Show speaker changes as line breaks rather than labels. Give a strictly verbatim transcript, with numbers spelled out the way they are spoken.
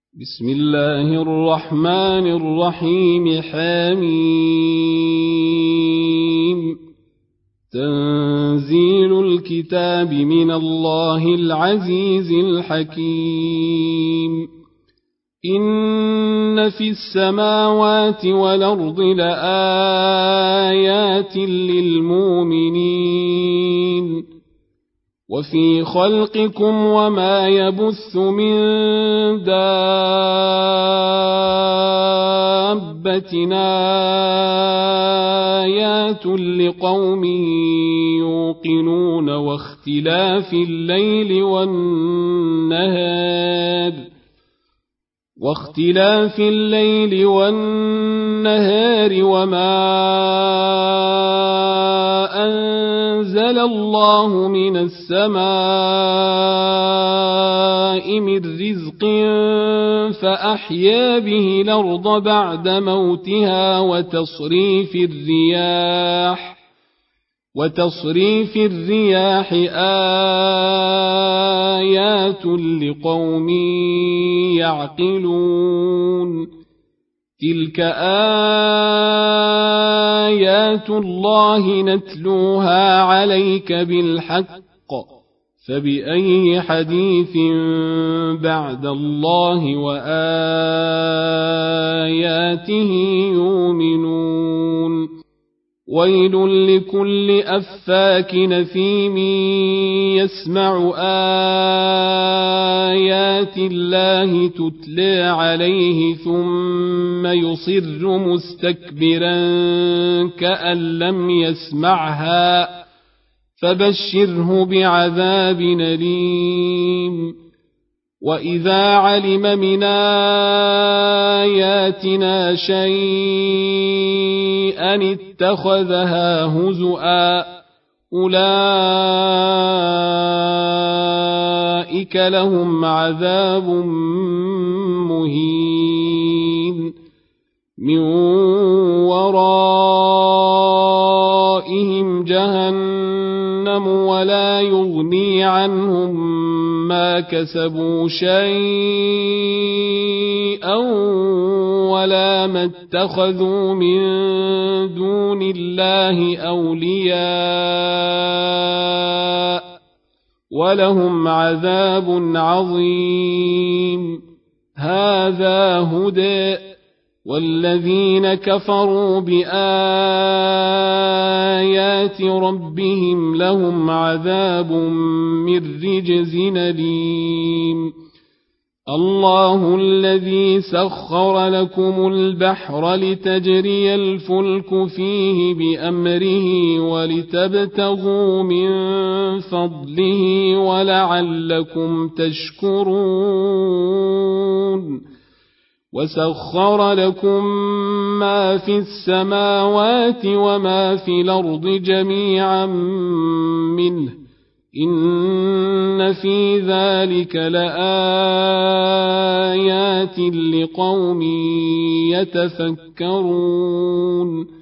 بسم الله الرحمن الرحيم. حميم. تنزيل الكتاب من الله العزيز الحكيم. إن في السماوات والأرض لآيات للمؤمنين وفي خلقكم وما يبث من دابة آيات لقوم يوقنون واختلاف الليل والنهار واختلاف الليل والنهار وما أنزل الله من السماء من رزق فأحيا به الأرض بعد موتها وتصريف الرياح وتصريف الرياح آيات لقوم يعقلون. تلك آيات الله نتلوها عليك بالحق فبأي حديث بعد الله وآياته يؤمنون. ويل لكل أفاك نثيم يسمع آيات الله تتلى عليه ثم يصر مستكبرا كأن لم يسمعها فبشره بعذاب أليم. وإذا علم من آياتنا شيئا اتخذها هزؤا أولئك لهم عذاب مهين من ورائهم جهنم ولا يغني عنهم ما كسبوا شيئا ولا ما اتخذوا من دون الله أولياء ولهم عذاب عظيم. هذا هدى والذين كفروا بآيات ربهم لهم عذاب من رجز أليم. الله الذي سخر لكم البحر لتجري الفلك فيه بأمره ولتبتغوا من فضله ولعلكم تشكرون. وسخر لكم ما في السماوات وما في الأرض جميعا منه إن في ذلك لآيات لقوم يتفكرون.